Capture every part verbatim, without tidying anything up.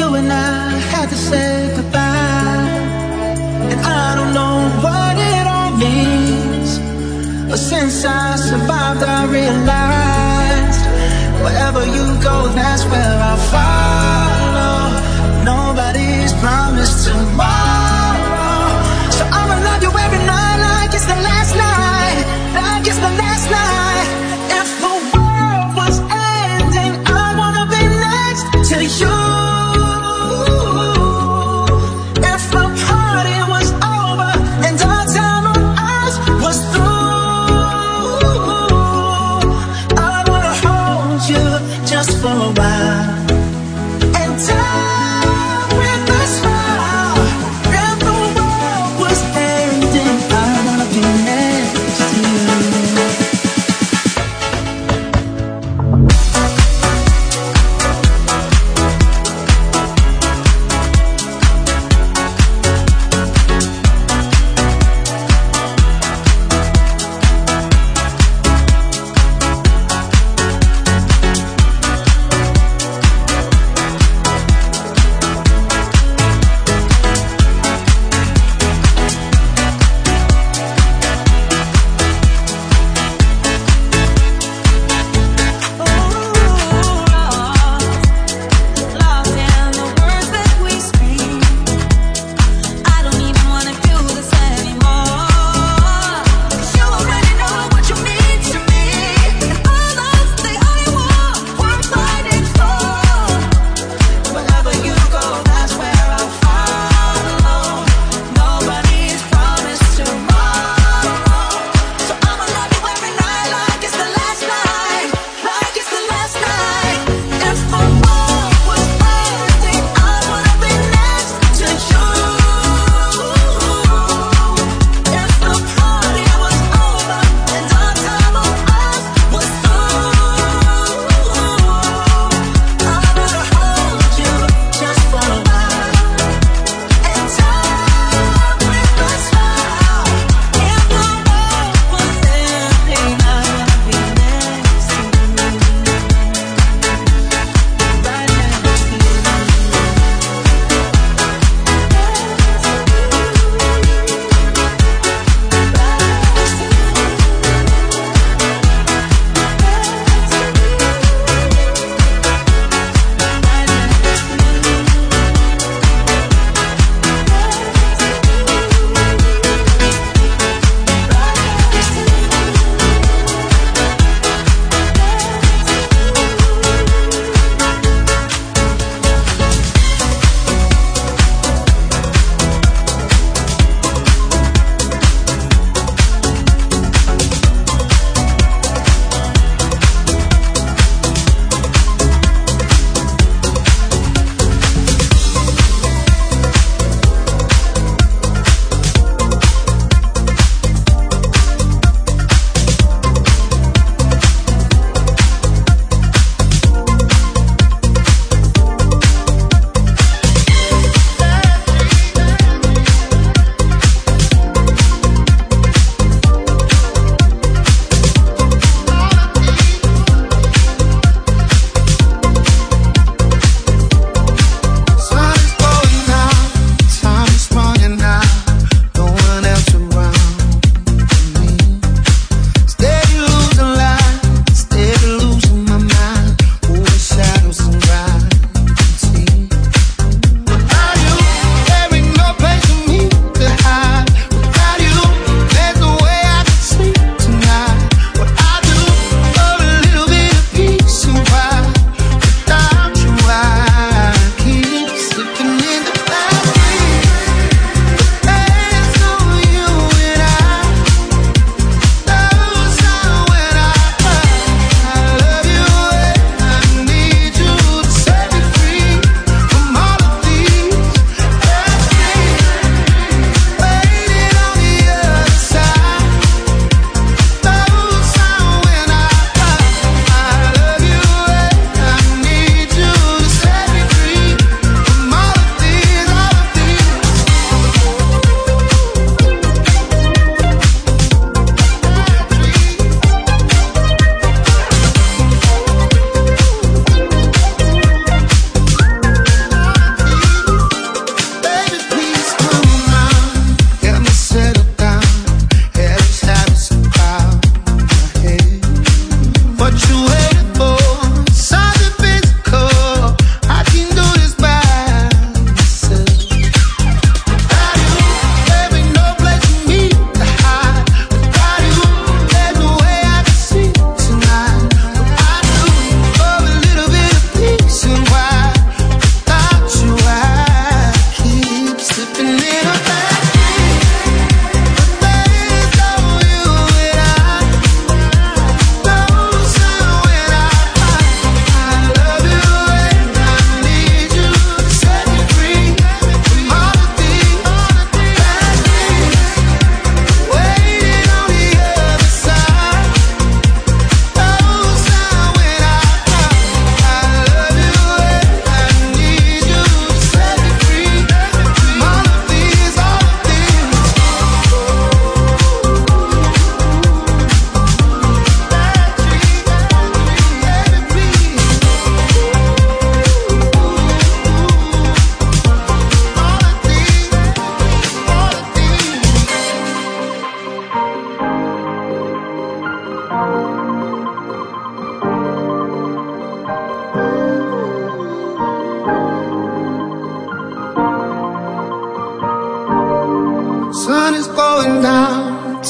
you and I had to say goodbye. And I don't know what it all means, but since I survived I realized wherever you go, that's where I'll follow. Nobody's promised tomorrow, so I'ma love you every night like it's the last night, like it's the last night. If the world was ending, I wanna be next to you. If the party was over and our time on earth was through, I wanna hold you just for a while and die with a smile. If the world was ending, I wanna be next to you.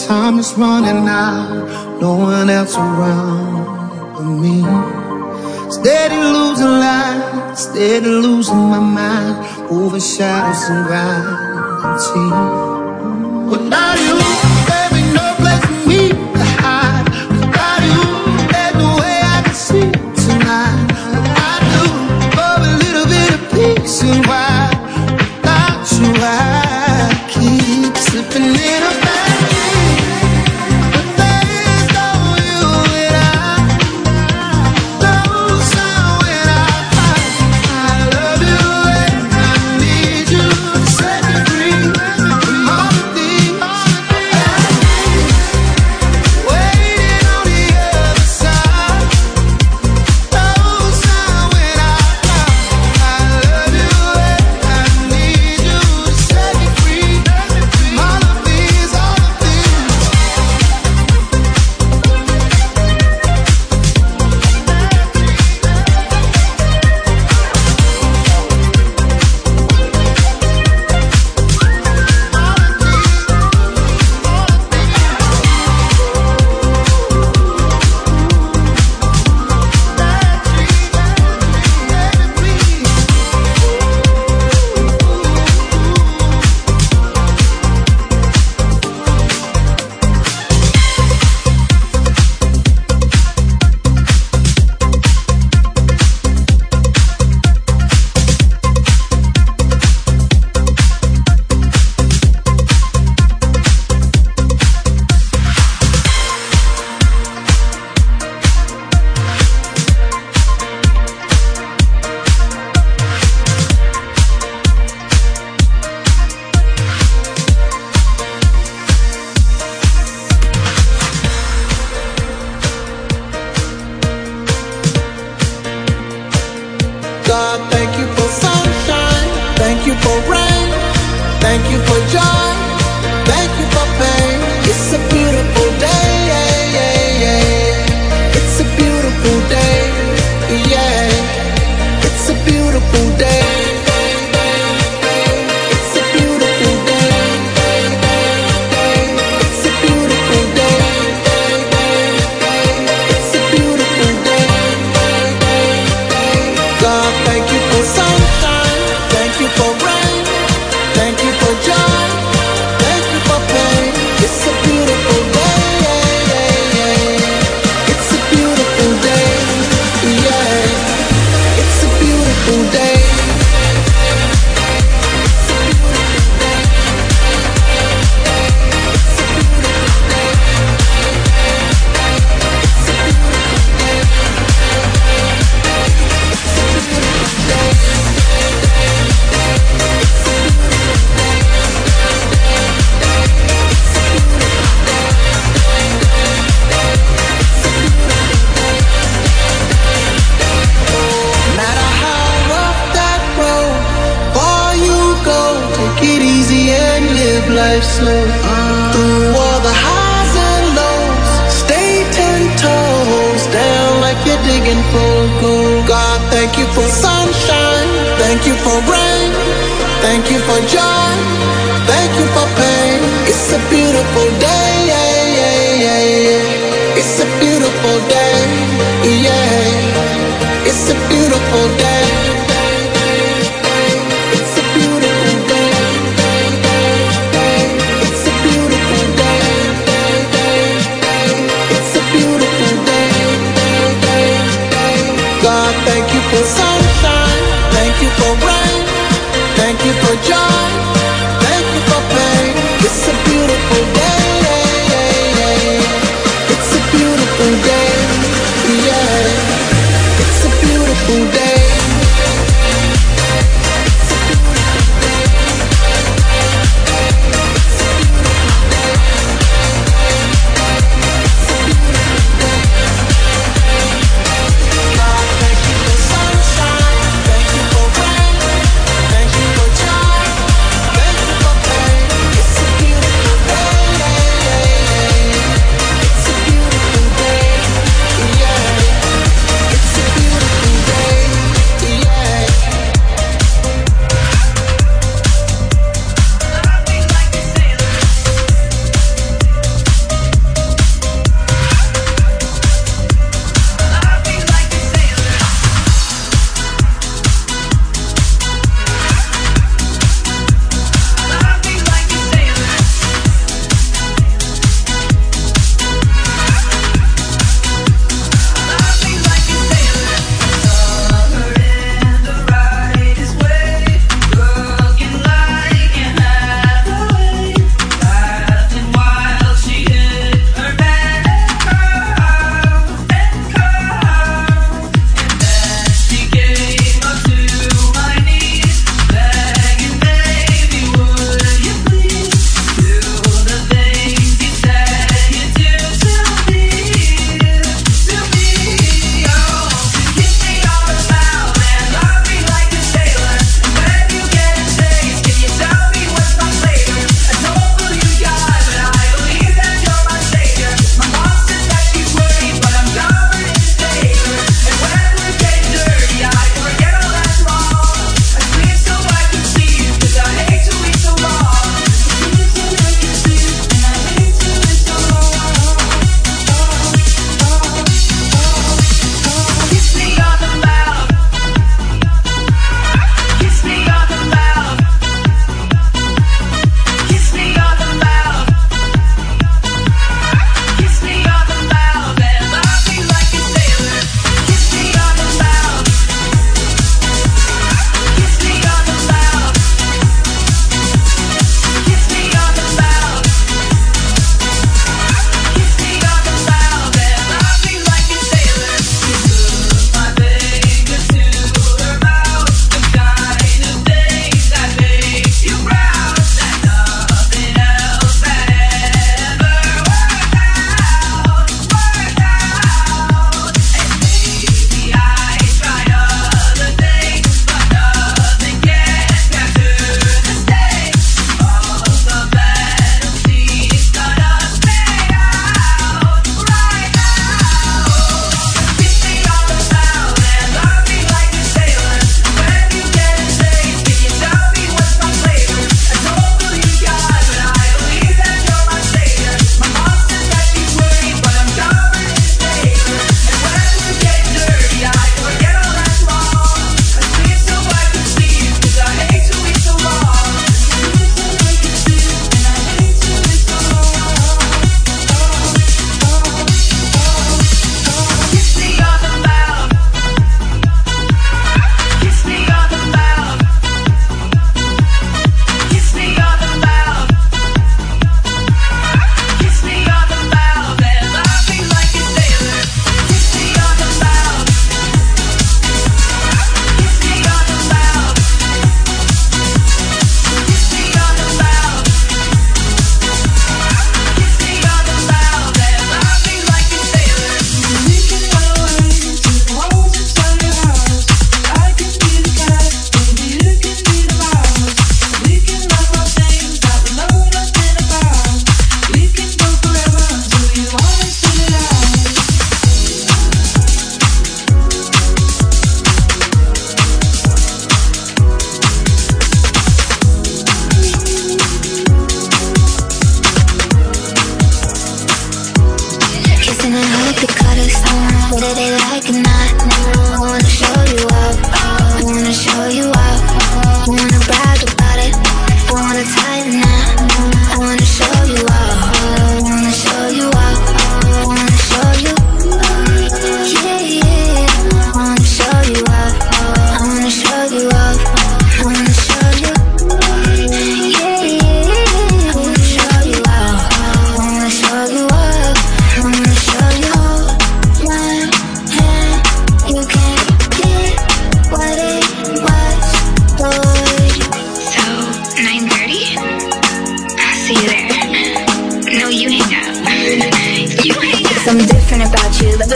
Time is running out, no one else around but me. Steady losing light, steady losing my mind, over shadows and gravity. Without you, there ain't no place for me to hide. Without you, there's no way I can see tonight. I do for a little bit of peace and why without you I keep slipping in a bad dream. But there is no you and I. Those are when I, I, I love you and I need you to set me free from all of these waiting on the other side. Those are when I, I, I love you and I need you to set me free from all of these, all of these. God, thank you for sunshine, thank you for rain, thank you for joy, thank you for pain. It's a beautiful day, yeah, yeah, yeah. It's a beautiful day, yeah. It's a beautiful day. It's a beautiful day. It's a beautiful day. It's a beautiful day. God, thank you for sunshine, thank you for rain, thank you for joy, thank you for pain. It's a beautiful day, yeah, yeah, yeah. It's a beautiful day, yeah. It's a beautiful day. No matter how rough that road, far you go, take it easy and live life slow. Through all the highs and lows, stay ten toes down like you're digging for gold. God, thank you for sunshine, thank you for rain, thank you for joy, thank you for pain. It's a beautiful day, yeah, yeah, yeah, yeah. It's a beautiful day, yeah. It's a beautiful day. It's a beautiful day. It's a beautiful day. It's a beautiful day. God, thank you for sunshine, thank you for rain, thank you for joy, thank you for pain. It's a beautiful day, yeah, yeah, yeah. It's a beautiful day, yeah. It's a beautiful day.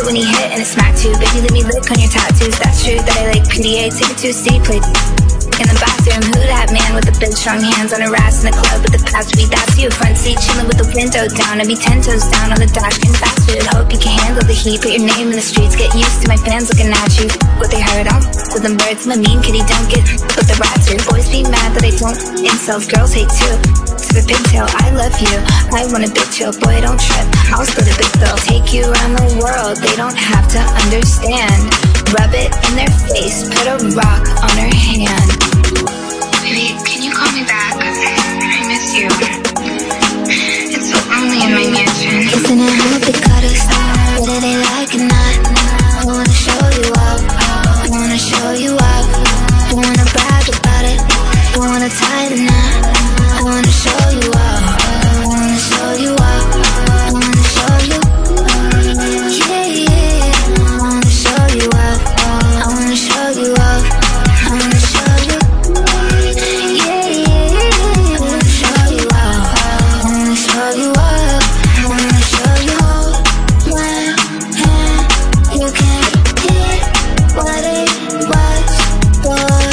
when he hit and it smacked you. Baby, let me lick on your tattoos. That's true that I like P D A. Take it to a city plate in the bathroom. Who that man with the big strong hands on a ass in the club with the past beat? That's you. Front seat chilling with the window down. I'd be ten toes down on the dash getting fast food. Hope you can handle the heat. Put your name in the streets. Get used to my fans looking at you. What they heard, I'm with them birds. I'm a mean kitty, don't get with the rats too. Boys be mad that I don't incels. Girls hate too. To the pigtail, I love you. I want a big chill. Boy, don't trip. I'll split a big bill. Take you around the world. They don't have to understand. Rub it in their face. Put a rock on her hand. Baby, can you call me back? I miss you. It's so lonely in my mansion. Isn't it how they cut us? Whether they like it or not, I wanna show you up. I wanna show you up. I wanna brag about it. I wanna tie the knot. I wanna show you up. I wanna show you up. I wanna show you. Yeah, yeah. I wanna show you up. I wanna show you up. I wanna show you. Yeah, yeah. I wanna show you up. I wanna show you up. I wanna show you. One hand, you can't get what it was, boy.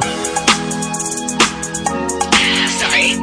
Sorry.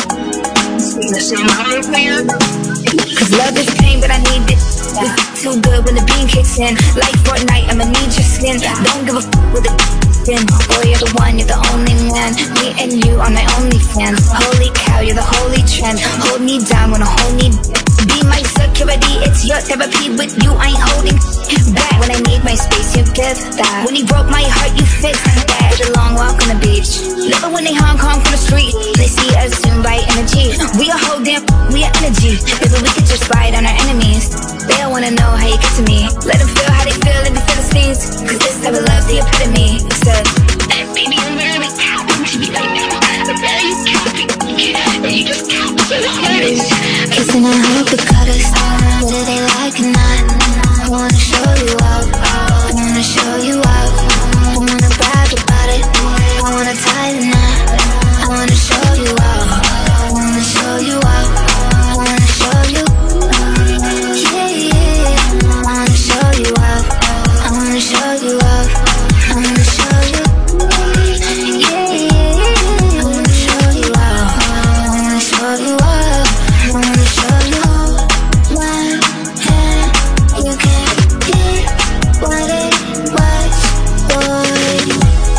Cause love is pain, but I need it. It's too good when the beam kicks in. Like Fortnite, I'ma need your skin. Don't give a f with the spin. Boy, you're the one, you're the only man. Me and you are my only fans. Holy cow, you're the holy trend. Hold me down when I hold me. Be my security, it's your therapy. With you, I ain't holding back. When I need my space, you give that. When you broke my heart, you fixed that. Did a long walk on the beach. Love it when they Hong Kong from the street. They see us soon by energy. We a whole damn, we are energy. Baby, we could just ride on our enemies. They don't wanna know how you get to me. Let them feel how they feel in the Philistines. Cause this type of love's the epitome. It's the baby, I'm really tapping to me right now. I'm very happy. And you just can't feel it. Kissing and hope it cut us. Whether they like it or not, I wanna show you up. I wanna show you up. I wanna brag about it. I wanna tie the knot. I wanna show you up. I wanna show you up. I wanna show you. Yeah, yeah. I wanna show you up. I wanna show you up. I wanna show you. Yeah, yeah. I wanna show you up. I wanna show you up. I wanna show you. One hand, you can't get what it was, boy.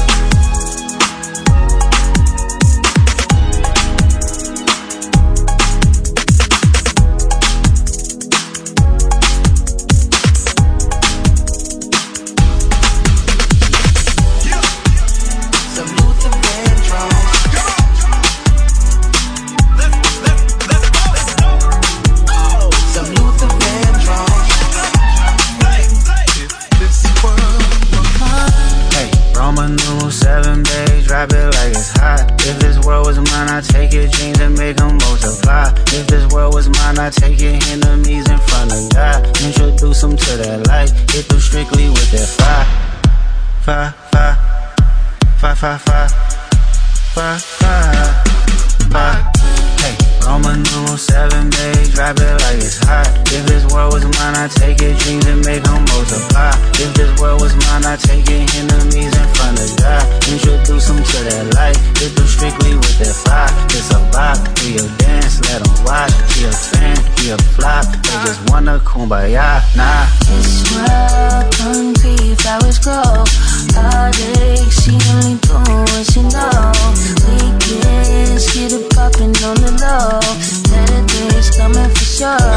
I take your enemies in front of God. Introduce them to that light. Hit them strictly with that fire. Fire, fire. Fire, fire, fire. Fire, fire. Fire. Hey, Roman numeral seven, babe. Drop it like it's hot. If this world was mine, I take your dreams and make them multiply. If this world was mine, I take your enemies in front of God. Introduce them to that light. Hit them strictly with that fire. It's a vibe. We a dance, let them watch. Be a fan, be a flop. They just wanna kumbaya, nah. This world don't see flowers grow. Heartache, she only doing what she know. Weekends, get it poppin' on the low. Better days coming for sure.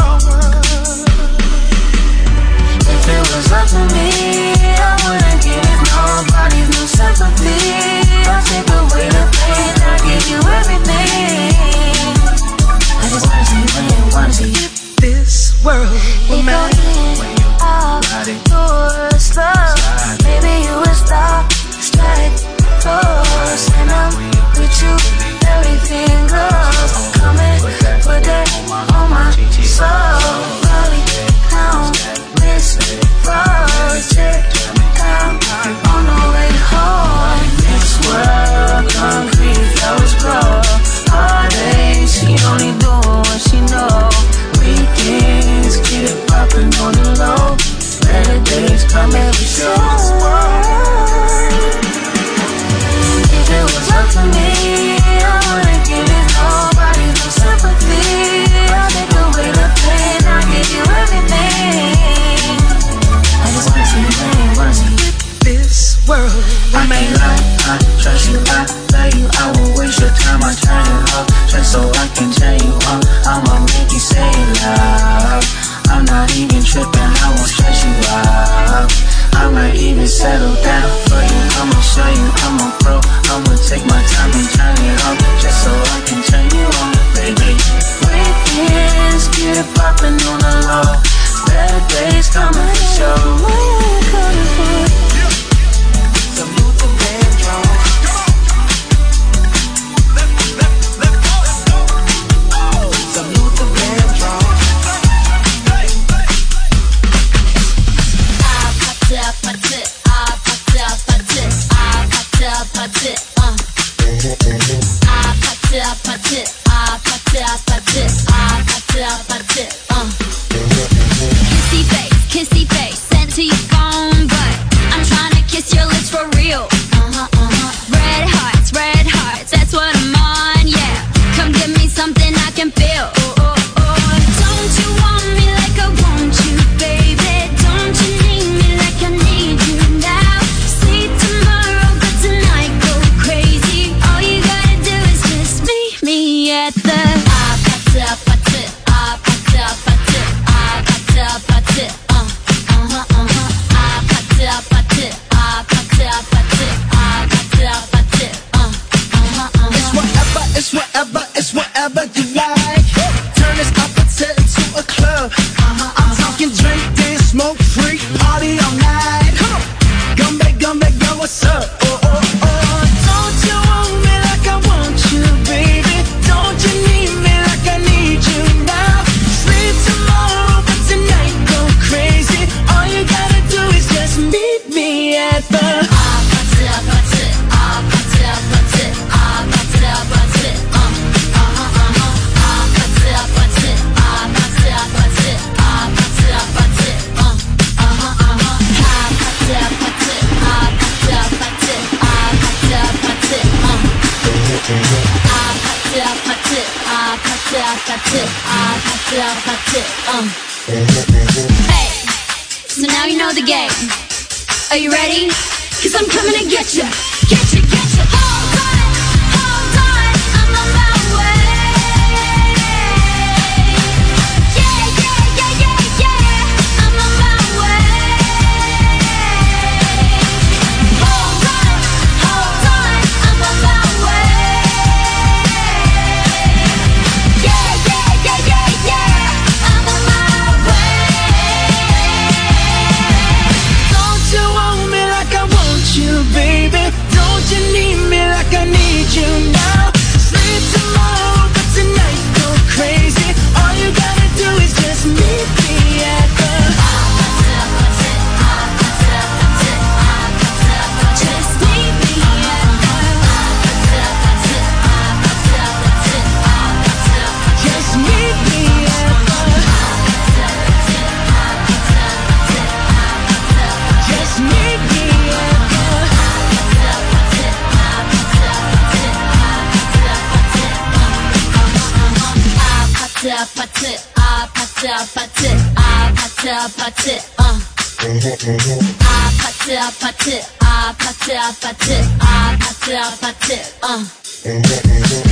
If it was up to me, I wouldn't give nobody no sympathy. I'll take away the pain, I'll give you everything. I just wanna see you when you wanna see. This world. If 아파트 아파트 아파트 아파트 아파트 아파트 uh. Kissy face, kissy face, sent to your phone, but I'm trying to kiss your lips for real. Uh-huh, uh-huh. Red hearts, red hearts, that's what I'm on, yeah. Come give me something I can feel. Oh, oh, oh. Don't you want me like I want you, baby? Don't you need me like I need you now? Sleep tomorrow, but tonight go crazy. All you gotta do is just meet me at the 아파트 아파트 아파트 아파트 아파트 아파트 uh, uh-huh, uh-huh. 아파트 아파트 아파트 아파트 아파트 아파트 uh, uh-huh, uh-huh. It's whatever, it's whatever, it's whatever you like. Turn this opposite into a club. Uh-huh, I'm talking drink, dance, smoke, freak, party all night. Come back, come back, yo, what's up? Oh, oh, oh. Don't you want me like I want you, baby? Don't you need me like I need you now? Sleep tomorrow, but tonight go crazy. All you gotta do is just meet me at the 아파트 아파트 아파트 아파트 아파트 아파트 uh, uh-huh, uh-huh. 아파트 아파트 아파트 아파트 아파트 아파트 uh, uh-huh, uh-huh. 아파트 아파트 아파트 아파트 아파트 아파트 uh. 아파트 아파트 아파트 아파트 아파트 아파트 uh. Hey, so now you know the game. Are you ready? Cause I'm coming to get you. Get you, get you. Hold on, hold on, I'm on my way. Yeah, yeah, yeah, yeah, yeah, I'm on my way. Hold on, hold on, I'm on my way. Yeah, yeah, yeah, yeah, yeah, I'm on my way. Don't you want me like I want you, baby? Don't you need me like I need you now? Sleep tomorrow, but tonight go crazy. All you gotta do is just meet me at the Just meet me at Just meet me at the Just meet me at 아파트 아파트 아파트 아파트 아파트 아파트 uh. 아파트 아파트 아파트 아파트 아파트 아파트 uh.